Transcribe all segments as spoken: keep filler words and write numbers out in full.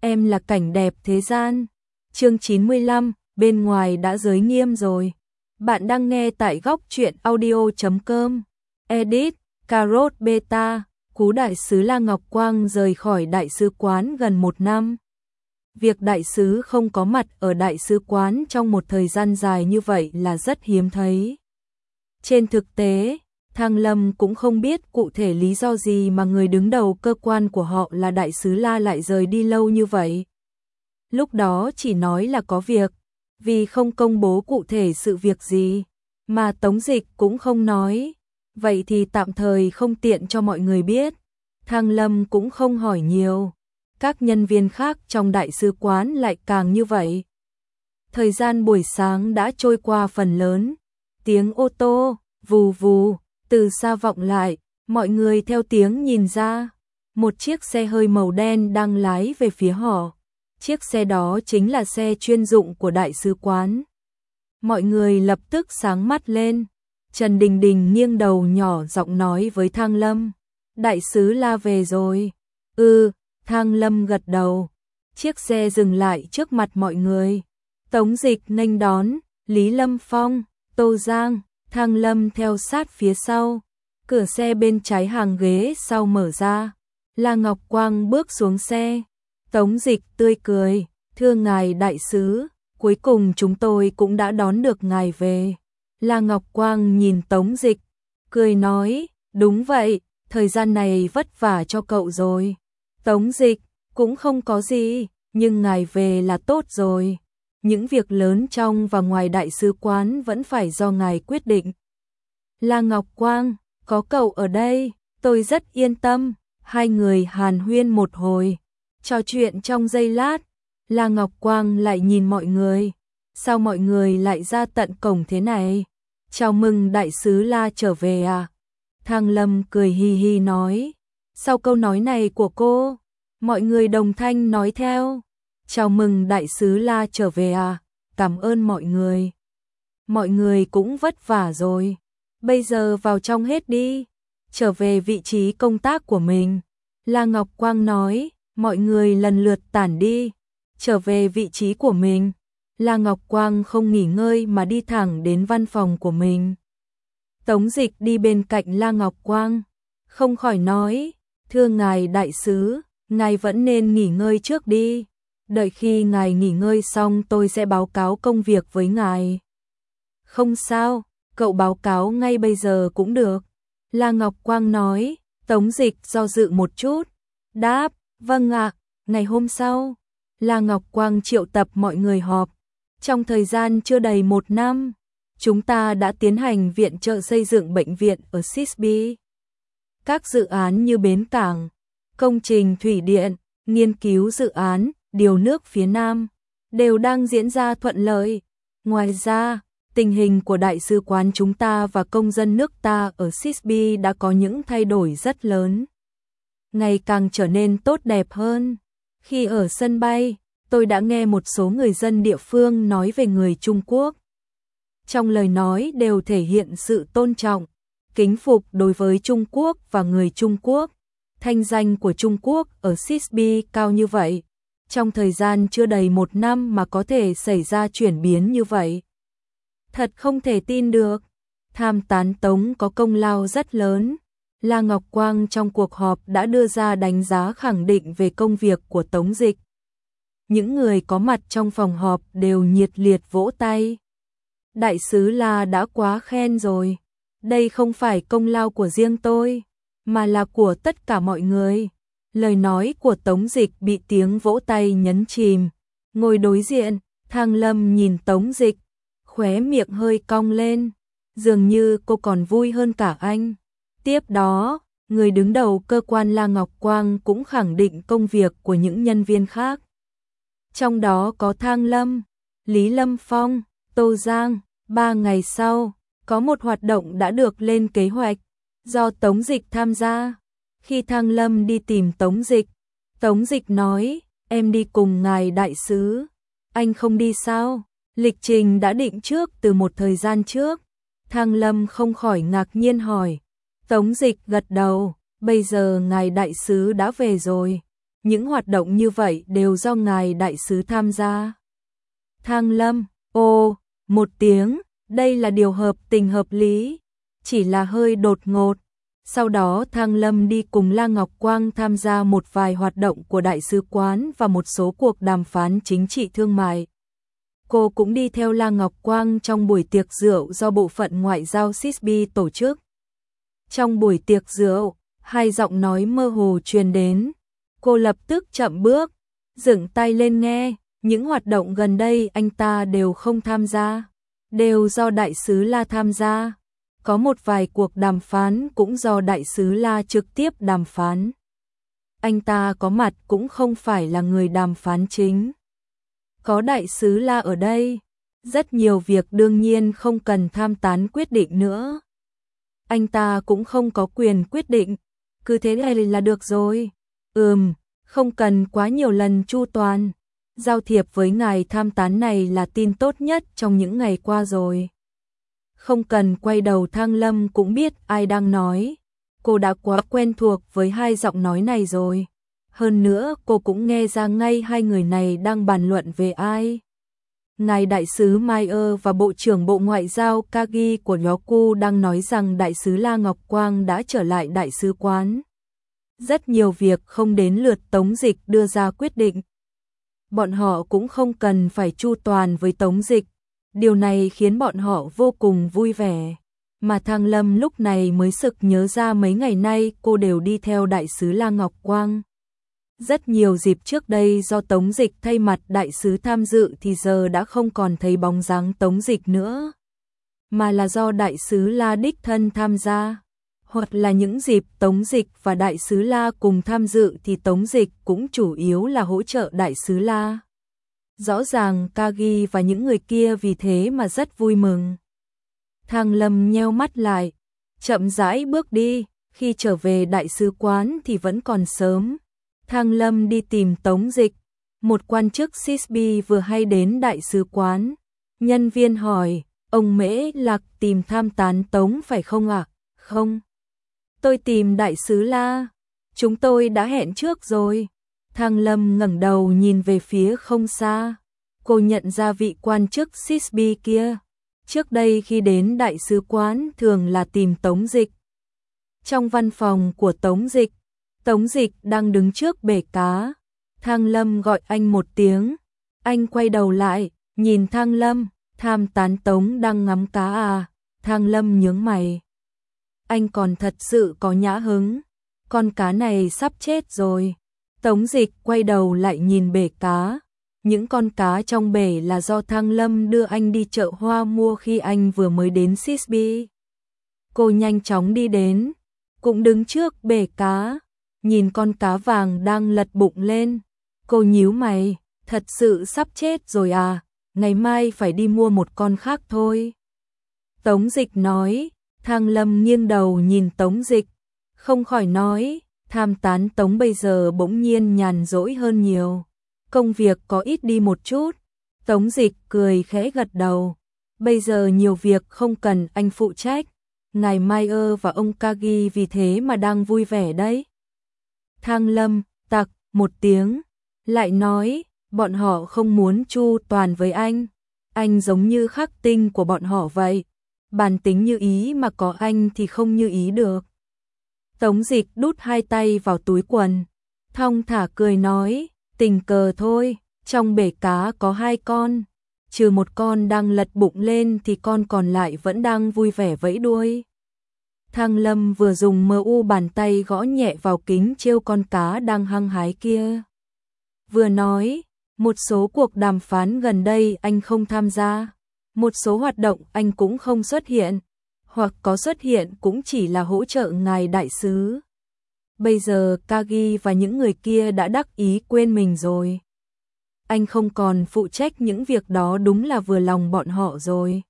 em là cảnh đẹp thế gian. Chương chín mươi lăm, bên ngoài đã giới nghiêm rồi. Bạn đang nghe tại góc truyện audio chấm com. Edit, Carrot Beta, Cú đại sứ La Ngọc Quang rời khỏi đại sứ quán gần một năm. Việc đại sứ không có mặt ở đại sứ quán trong một thời gian dài như vậy là rất hiếm thấy. Trên thực tế, Thang Lâm cũng không biết cụ thể lý do gì mà người đứng đầu cơ quan của họ là đại sứ La lại rời đi lâu như vậy. Lúc đó chỉ nói là có việc, vì không công bố cụ thể sự việc gì, mà Tống Dịch cũng không nói, vậy thì tạm thời không tiện cho mọi người biết. Thang Lâm cũng không hỏi nhiều, các nhân viên khác trong đại sứ quán lại càng như vậy. Thời gian buổi sáng đã trôi qua phần lớn, tiếng ô tô, vù vù, từ xa vọng lại, mọi người theo tiếng nhìn ra, một chiếc xe hơi màu đen đang lái về phía họ. Chiếc xe đó chính là xe chuyên dụng của đại sứ quán. Mọi người lập tức sáng mắt lên. Trần Đình Đình nghiêng đầu nhỏ giọng nói với Thang Lâm, đại sứ La về rồi. Ừ, Thang Lâm gật đầu. Chiếc xe dừng lại trước mặt mọi người. Tống Dịch nghênh đón, Lý Lâm Phong, Tô Giang, Thang Lâm theo sát phía sau. Cửa xe bên trái hàng ghế sau mở ra. La Ngọc Quang bước xuống xe. Tống Dịch tươi cười, thưa ngài đại sứ, cuối cùng chúng tôi cũng đã đón được ngài về. La Ngọc Quang nhìn Tống Dịch, cười nói, đúng vậy, thời gian này vất vả cho cậu rồi. Tống Dịch, cũng không có gì, nhưng ngài về là tốt rồi. Những việc lớn trong và ngoài đại sứ quán vẫn phải do ngài quyết định. La Ngọc Quang, có cậu ở đây, tôi rất yên tâm. Hai người hàn huyên một hồi, trò chuyện trong giây lát, La Ngọc Quang lại nhìn mọi người. Sao mọi người lại ra tận cổng thế này? Chào mừng đại sứ La trở về à? Thang Lâm cười hi hi nói. Sau câu nói này của cô, mọi người đồng thanh nói theo. Chào mừng đại sứ La trở về à? Cảm ơn mọi người. Mọi người cũng vất vả rồi. Bây giờ vào trong hết đi. Trở về vị trí công tác của mình. La Ngọc Quang nói. Mọi người lần lượt tản đi. Trở về vị trí của mình. La Ngọc Quang không nghỉ ngơi mà đi thẳng đến văn phòng của mình. Tống Dịch đi bên cạnh La Ngọc Quang, không khỏi nói, thưa ngài đại sứ, ngài vẫn nên nghỉ ngơi trước đi. Đợi khi ngài nghỉ ngơi xong tôi sẽ báo cáo công việc với ngài. Không sao, cậu báo cáo ngay bây giờ cũng được. La Ngọc Quang nói. Tống Dịch do dự một chút, đáp, vâng ạ. Ngày hôm sau, La Ngọc Quang triệu tập mọi người họp. Trong thời gian chưa đầy một năm, chúng ta đã tiến hành viện trợ xây dựng bệnh viện ở Sisby. Các dự án như bến cảng, công trình thủy điện, nghiên cứu dự án, điều nước phía Nam, đều đang diễn ra thuận lợi. Ngoài ra, tình hình của đại sứ quán chúng ta và công dân nước ta ở Sisby đã có những thay đổi rất lớn, ngày càng trở nên tốt đẹp hơn. Khi ở sân bay, tôi đã nghe một số người dân địa phương nói về người Trung Quốc. Trong lời nói đều thể hiện sự tôn trọng, kính phục đối với Trung Quốc và người Trung Quốc. Thanh danh của Trung Quốc ở Sisby cao như vậy, trong thời gian chưa đầy một năm mà có thể xảy ra chuyển biến như vậy. Thật không thể tin được. Tham tán Tống có công lao rất lớn. La Ngọc Quang trong cuộc họp đã đưa ra đánh giá khẳng định về công việc của Tống Dịch. Những người có mặt trong phòng họp đều nhiệt liệt vỗ tay. Đại sứ La đã quá khen rồi. Đây không phải công lao của riêng tôi, mà là của tất cả mọi người. Lời nói của Tống Dịch bị tiếng vỗ tay nhấn chìm. Ngồi đối diện, Thang Lâm nhìn Tống Dịch, khóe miệng hơi cong lên, dường như cô còn vui hơn cả anh. Tiếp đó, người đứng đầu cơ quan La Ngọc Quang cũng khẳng định công việc của những nhân viên khác. Trong đó có Thang Lâm, Lý Lâm Phong, Tô Giang. Ba ngày sau, có một hoạt động đã được lên kế hoạch, do Tống Dịch tham gia. Khi Thang Lâm đi tìm Tống Dịch, Tống Dịch nói, em đi cùng ngài đại sứ. Anh không đi sao? Lịch trình đã định trước từ một thời gian trước. Thang Lâm không khỏi ngạc nhiên hỏi. Tống Dịch gật đầu, bây giờ ngài đại sứ đã về rồi. những hoạt động như vậy đều do ngài đại sứ tham gia. Thang Lâm, ô, một tiếng, đây là điều hợp tình hợp lý, chỉ là hơi đột ngột. Sau đó Thang Lâm đi cùng La Ngọc Quang tham gia một vài hoạt động của đại sứ quán và một số cuộc đàm phán chính trị thương mại. Cô cũng đi theo La Ngọc Quang trong buổi tiệc rượu do bộ phận ngoại giao xê i ét bê tổ chức. Trong buổi tiệc rượu, hai giọng nói mơ hồ truyền đến. Cô lập tức chậm bước, dựng tay lên nghe, những hoạt động gần đây anh ta đều không tham gia, đều do đại sứ La tham gia. Có một vài cuộc đàm phán cũng do đại sứ La trực tiếp đàm phán. Anh ta có mặt cũng không phải là người đàm phán chính. Có đại sứ La ở đây, rất nhiều việc đương nhiên không cần tham tán quyết định nữa. Anh ta cũng không có quyền quyết định, cứ thế này là được rồi. Ừm, không cần quá nhiều lần chu toàn. Giao thiệp với ngài tham tán này là tin tốt nhất trong những ngày qua rồi. Không cần quay đầu, Thang Lâm cũng biết ai đang nói. Cô đã quá quen thuộc với hai giọng nói này rồi. Hơn nữa cô cũng nghe ra ngay hai người này đang bàn luận về ai. Ngài đại sứ Mayer và Bộ trưởng Bộ Ngoại giao Kagi của Yoku đang nói rằng đại sứ La Ngọc Quang đã trở lại đại sứ quán. Rất nhiều việc không đến lượt Tống Dịch đưa ra quyết định. Bọn họ cũng không cần phải chu toàn với Tống Dịch. Điều này khiến bọn họ vô cùng vui vẻ. Mà Thang Lâm lúc này mới sực nhớ ra mấy ngày nay cô đều đi theo đại sứ La Ngọc Quang. Rất nhiều dịp trước đây do Tống Dịch thay mặt đại sứ tham dự thì giờ đã không còn thấy bóng dáng Tống Dịch nữa. Mà là do đại sứ La đích thân tham gia. Hoặc là những dịp Tống Dịch và đại sứ La cùng tham dự thì Tống Dịch cũng chủ yếu là hỗ trợ đại sứ La. Rõ ràng Kagi và những người kia vì thế mà rất vui mừng. Thang Lâm nheo mắt lại, chậm rãi bước đi, khi trở về đại sứ quán thì vẫn còn sớm. Thang Lâm đi tìm Tống Dịch, một quan chức xê i ét bê vừa hay đến đại sứ quán. Nhân viên hỏi, ông Mễ Lạc tìm tham tán Tống phải không ạ? À? Không. Tôi tìm đại sứ La. Chúng tôi đã hẹn trước rồi. Thang Lâm ngẩng đầu nhìn về phía không xa. Cô nhận ra vị quan chức xê i ét bê kia. Trước đây khi đến đại sứ quán thường là tìm Tống Dịch. Trong văn phòng của Tống Dịch, Tống Dịch đang đứng trước bể cá. Thang Lâm gọi anh một tiếng. Anh quay đầu lại, nhìn Thang Lâm. Tham tán Tống đang ngắm cá à? Thang Lâm nhướng mày. Anh còn thật sự có nhã hứng. Con cá này sắp chết rồi. Tống Dịch quay đầu lại nhìn bể cá. Những con cá trong bể là do Thang Lâm đưa anh đi chợ hoa mua khi anh vừa mới đến xê i ét bê. Cô nhanh chóng đi đến, cũng đứng trước bể cá, nhìn con cá vàng đang lật bụng lên. Cô nhíu mày, thật sự sắp chết rồi à, ngày mai phải đi mua một con khác thôi. Tống Dịch nói. Thang Lâm nghiêng đầu nhìn Tống Dịch, không khỏi nói, tham tán Tống bây giờ bỗng nhiên nhàn rỗi hơn nhiều. Công việc có ít đi một chút. Tống Dịch cười khẽ gật đầu. Bây giờ nhiều việc không cần anh phụ trách. Ngài Mayer và ông Kagi vì thế mà đang vui vẻ đấy. Thang Lâm tặc một tiếng, lại nói, bọn họ không muốn chu toàn với anh. Anh giống như khắc tinh của bọn họ vậy. Bản tính như ý mà có anh thì không như ý được. Tống Dịch đút hai tay vào túi quần, thong thả cười nói, tình cờ thôi, trong bể cá có hai con, trừ một con đang lật bụng lên thì con còn lại vẫn đang vui vẻ vẫy đuôi. Thang Lâm vừa dùng mờ u bàn tay gõ nhẹ vào kính trêu con cá đang hăng hái kia. Vừa nói, một số cuộc đàm phán gần đây anh không tham gia. Một số hoạt động anh cũng không xuất hiện, hoặc có xuất hiện cũng chỉ là hỗ trợ ngài đại sứ. Bây giờ Kagi và những người kia đã đắc ý quên mình rồi. Anh không còn phụ trách những việc đó, đúng là vừa lòng bọn họ rồi.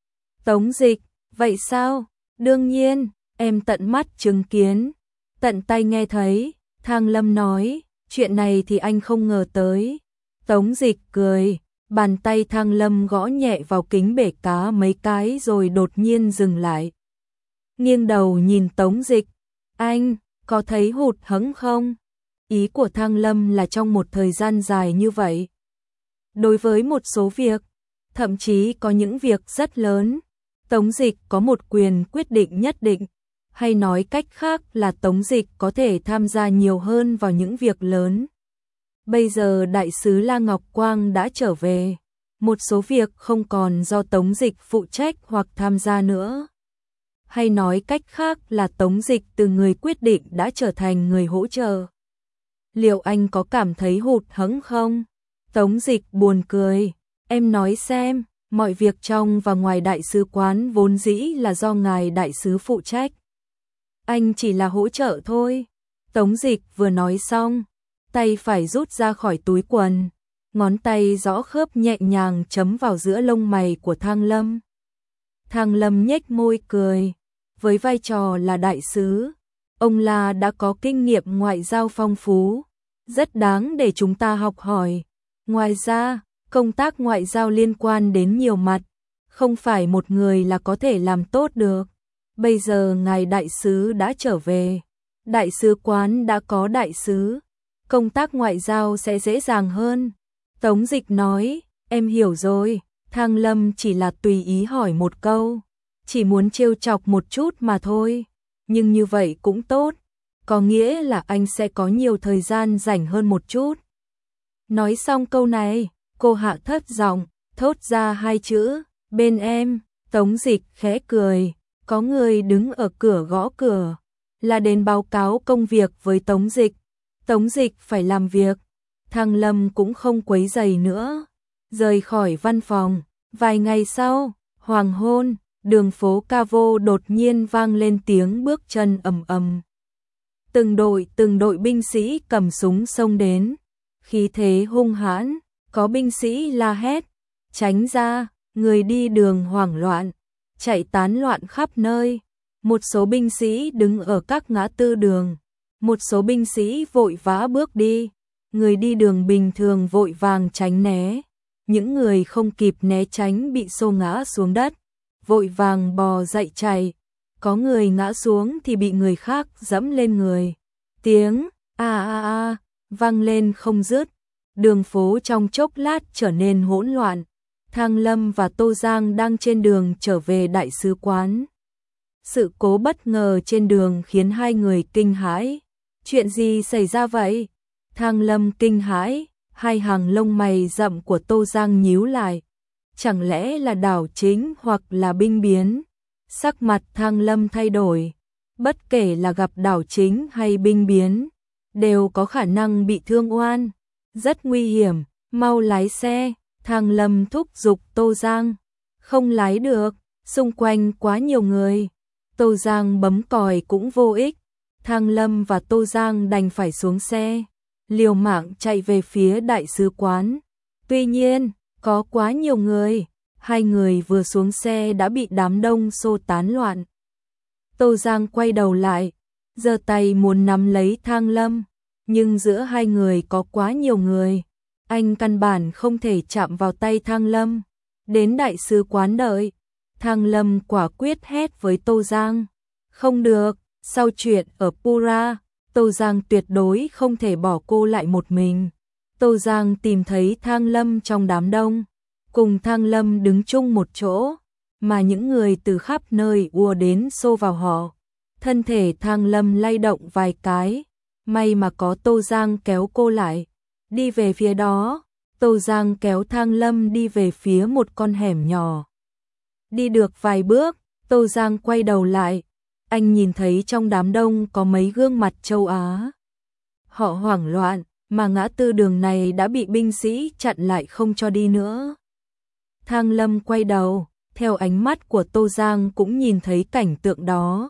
Tống Dịch, vậy sao? Đương nhiên, em tận mắt chứng kiến, tận tay nghe thấy. Thang Lâm nói, chuyện này thì anh không ngờ tới. Tống Dịch cười. Bàn tay Thang Lâm gõ nhẹ vào kính bể cá mấy cái rồi đột nhiên dừng lại. Nghiêng đầu nhìn Tống Dịch. Anh, có thấy hụt hẫng không? Ý của Thang Lâm là trong một thời gian dài như vậy. Đối với một số việc, thậm chí có những việc rất lớn, Tống Dịch có một quyền quyết định nhất định, hay nói cách khác là Tống Dịch có thể tham gia nhiều hơn vào những việc lớn. Bây giờ đại sứ La Ngọc Quang đã trở về, một số việc không còn do Tống Dịch phụ trách hoặc tham gia nữa. Hay nói cách khác là Tống Dịch từ người quyết định đã trở thành người hỗ trợ. Liệu anh có cảm thấy hụt hẫng không? Tống Dịch buồn cười, em nói xem, mọi việc trong và ngoài đại sứ quán vốn dĩ là do ngài đại sứ phụ trách. Anh chỉ là hỗ trợ thôi. Tống Dịch vừa nói xong, tay phải rút ra khỏi túi quần, ngón tay rõ khớp nhẹ nhàng chấm vào giữa lông mày của Thang Lâm. Thang Lâm nhếch môi cười, với vai trò là đại sứ, ông La đã có kinh nghiệm ngoại giao phong phú, rất đáng để chúng ta học hỏi. Ngoài ra, công tác ngoại giao liên quan đến nhiều mặt, không phải một người là có thể làm tốt được. Bây giờ ngài đại sứ đã trở về, đại sứ quán đã có đại sứ, công tác ngoại giao sẽ dễ dàng hơn. Tống Dịch nói, em hiểu rồi. Thang Lâm chỉ là tùy ý hỏi một câu, chỉ muốn trêu chọc một chút mà thôi, nhưng như vậy cũng tốt, có nghĩa là anh sẽ có nhiều thời gian rảnh hơn một chút. Nói xong câu này, cô hạ thấp giọng, thốt ra hai chữ, bên em. Tống Dịch khẽ cười, có người đứng ở cửa gõ cửa, là đến báo cáo công việc với Tống Dịch. Tống Dịch phải làm việc, Thang Lâm cũng không quấy rầy nữa, rời khỏi văn phòng. Vài ngày sau, hoàng hôn, đường phố Cavo đột nhiên vang lên tiếng bước chân ầm ầm. Từng đội từng đội binh sĩ cầm súng xông đến, khí thế hung hãn, có binh sĩ la hét, tránh ra, người đi đường hoảng loạn, chạy tán loạn khắp nơi. Một số binh sĩ đứng ở các ngã tư đường, một số binh sĩ vội vã bước đi, người đi đường bình thường vội vàng tránh né, những người không kịp né tránh bị xô ngã xuống đất, vội vàng bò dậy chạy, có người ngã xuống thì bị người khác dẫm lên người. Tiếng a a a vang lên không dứt, đường phố trong chốc lát trở nên hỗn loạn. Thang Lâm và Tô Giang đang trên đường trở về đại sứ quán. Sự cố bất ngờ trên đường khiến hai người kinh hãi. Chuyện gì xảy ra vậy? Thang Lâm kinh hãi, hai hàng lông mày rậm của Tô Giang nhíu lại. Chẳng lẽ là đảo chính hoặc là binh biến? Sắc mặt Thang Lâm thay đổi. Bất kể là gặp đảo chính hay binh biến, đều có khả năng bị thương oan. Rất nguy hiểm, mau lái xe. Thang Lâm thúc giục Tô Giang. Không lái được, xung quanh quá nhiều người. Tô Giang bấm còi cũng vô ích. Thang Lâm và Tô Giang đành phải xuống xe, liều mạng chạy về phía đại sứ quán. Tuy nhiên, có quá nhiều người, hai người vừa xuống xe đã bị đám đông xô tán loạn. Tô Giang quay đầu lại, giơ tay muốn nắm lấy Thang Lâm, nhưng giữa hai người có quá nhiều người, anh căn bản không thể chạm vào tay Thang Lâm. Đến đại sứ quán đợi, Thang Lâm quả quyết hét với Tô Giang, không được, sau chuyện ở Pura, Tô Giang tuyệt đối không thể bỏ cô lại một mình. Tô Giang tìm thấy Thang Lâm trong đám đông, cùng Thang Lâm đứng chung một chỗ, mà những người từ khắp nơi ùa đến xô vào họ. Thân thể Thang Lâm lay động vài cái, may mà có Tô Giang kéo cô lại, đi về phía đó. Tô Giang kéo Thang Lâm đi về phía một con hẻm nhỏ. Đi được vài bước, Tô Giang quay đầu lại, anh nhìn thấy trong đám đông có mấy gương mặt châu Á. Họ hoảng loạn, mà ngã tư đường này đã bị binh sĩ chặn lại không cho đi nữa. Thang Lâm quay đầu, theo ánh mắt của Tô Giang cũng nhìn thấy cảnh tượng đó.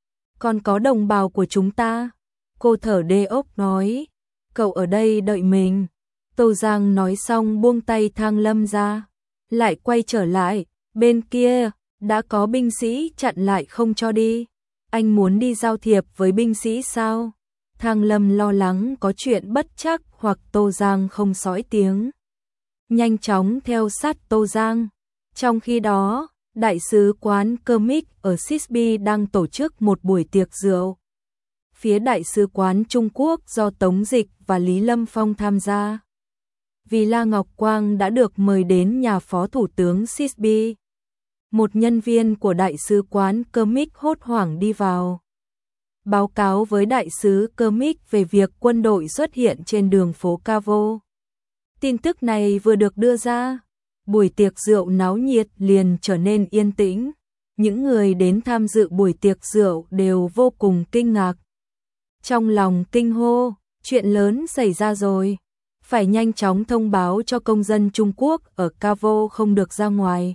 Còn có đồng bào của chúng ta, cô thở đê ốc nói, cậu ở đây đợi mình. Tô Giang nói xong buông tay Thang Lâm ra, lại quay trở lại, bên kia, đã có binh sĩ chặn lại không cho đi. Anh muốn đi giao thiệp với binh sĩ sao? Thang Lâm lo lắng có chuyện bất trắc hoặc Tô Giang không sõi tiếng. Nhanh chóng theo sát Tô Giang. Trong khi đó, đại sứ quán Kermit ở Sisby đang tổ chức một buổi tiệc rượu. phía Đại sứ quán Trung Quốc do Tống Dịch và Lý Lâm Phong tham gia. Vì La Ngọc Quang đã được mời đến nhà Phó Thủ tướng Sisby. Một nhân viên của Đại sứ quán Kermit hốt hoảng đi vào, báo cáo với Đại sứ Kermit về việc quân đội xuất hiện trên đường phố Cavo. Tin tức này vừa được đưa ra, buổi tiệc rượu náo nhiệt liền trở nên yên tĩnh. Những người đến tham dự buổi tiệc rượu đều vô cùng kinh ngạc. Trong lòng kinh hô, chuyện lớn xảy ra rồi. Phải nhanh chóng thông báo cho công dân Trung Quốc ở Cavo không được ra ngoài,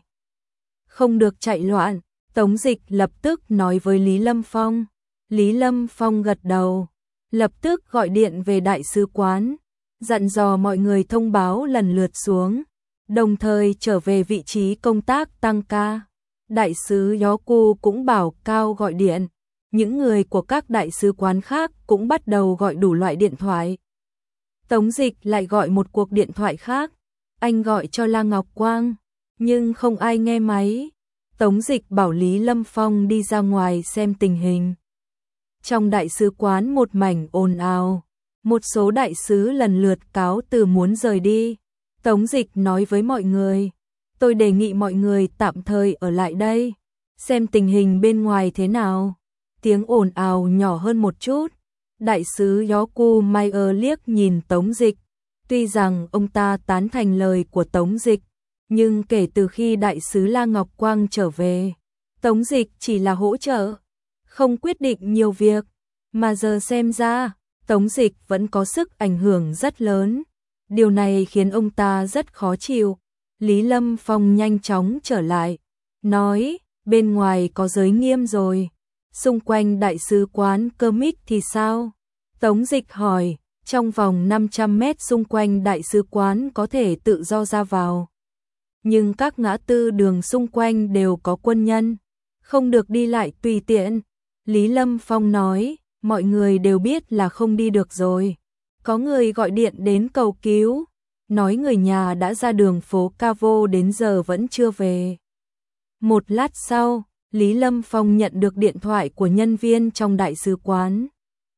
không được chạy loạn. Tống Dịch lập tức nói với Lý Lâm Phong. Lý Lâm Phong gật đầu, lập tức gọi điện về Đại sứ quán, dặn dò mọi người thông báo lần lượt xuống, đồng thời trở về vị trí công tác tăng ca. Đại sứ Yoku cũng bảo Cao gọi điện. Những người của các đại sứ quán khác cũng bắt đầu gọi đủ loại điện thoại. Tống Dịch lại gọi một cuộc điện thoại khác. Anh gọi cho La Ngọc Quang, nhưng không ai nghe máy. Tống Dịch bảo Lý Lâm Phong đi ra ngoài xem tình hình. Trong đại sứ quán một mảnh ồn ào. Một số đại sứ lần lượt cáo từ muốn rời đi. Tống Dịch nói với mọi người, tôi đề nghị mọi người tạm thời ở lại đây, xem tình hình bên ngoài thế nào. Tiếng ồn ào nhỏ hơn một chút. Đại sứ Yoku Mayer liếc nhìn Tống Dịch. Tuy rằng ông ta tán thành lời của Tống Dịch, nhưng kể từ khi đại sứ La Ngọc Quang trở về, Tống Dịch chỉ là hỗ trợ, không quyết định nhiều việc. Mà giờ xem ra, Tống Dịch vẫn có sức ảnh hưởng rất lớn. Điều này khiến ông ta rất khó chịu. Lý Lâm Phong nhanh chóng trở lại, nói, bên ngoài có giới nghiêm rồi. Xung quanh đại sứ quán Kermit thì sao? Tống Dịch hỏi, trong vòng năm trăm mét xung quanh đại sứ quán có thể tự do ra vào. Nhưng các ngã tư đường xung quanh đều có quân nhân, không được đi lại tùy tiện. Lý Lâm Phong nói, mọi người đều biết là không đi được rồi. Có người gọi điện đến cầu cứu, nói người nhà đã ra đường phố Cavo đến giờ vẫn chưa về. Một lát sau, Lý Lâm Phong nhận được điện thoại của nhân viên trong đại sứ quán,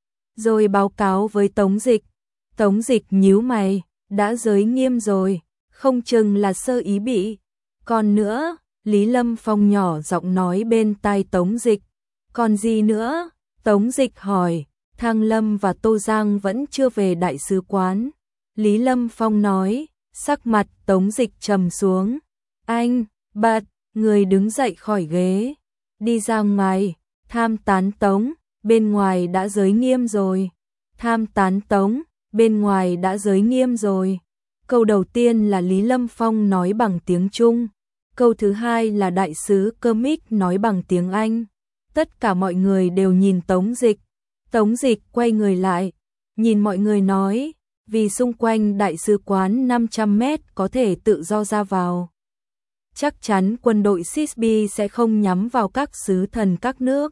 rồi báo cáo với Tống Dịch. Tống Dịch nhíu mày, đã giới nghiêm rồi, không chừng là sơ ý bị. Còn nữa, Lý Lâm Phong nhỏ giọng nói bên tai Tống Dịch. Còn gì nữa? Tống Dịch hỏi. Thang Lâm và Tô Giang vẫn chưa về đại sứ quán. Lý Lâm Phong nói, sắc mặt Tống Dịch trầm xuống. Anh, bật, người đứng dậy khỏi ghế, đi ra ngoài, tham tán Tống, bên ngoài đã giới nghiêm rồi. Tham tán Tống, bên ngoài đã giới nghiêm rồi. Câu đầu tiên là Lý Lâm Phong nói bằng tiếng Trung, câu thứ hai là đại sứ Kermit nói bằng tiếng Anh. Tất cả mọi người đều nhìn Tống Dịch. Tống Dịch quay người lại, nhìn mọi người nói, vì xung quanh đại sứ quán năm trăm mét có thể tự do ra vào. Chắc chắn quân đội Sisby sẽ không nhắm vào các sứ thần các nước.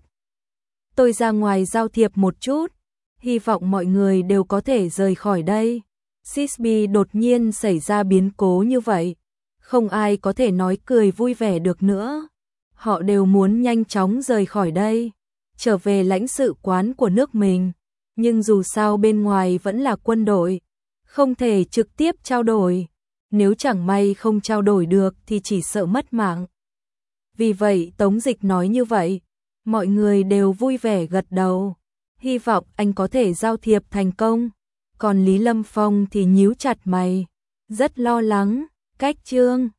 Tôi ra ngoài giao thiệp một chút, hy vọng mọi người đều có thể rời khỏi đây. Sisby đột nhiên xảy ra biến cố như vậy, không ai có thể nói cười vui vẻ được nữa. Họ đều muốn nhanh chóng rời khỏi đây, trở về lãnh sự quán của nước mình. Nhưng dù sao bên ngoài vẫn là quân đội, không thể trực tiếp trao đổi. Nếu chẳng may không trao đổi được thì chỉ sợ mất mạng. Vì vậy Tống Dịch nói như vậy, mọi người đều vui vẻ gật đầu. Hy vọng anh có thể giao thiệp thành công. Còn Lý Lâm Phong thì nhíu chặt mày, rất lo lắng. Cách chương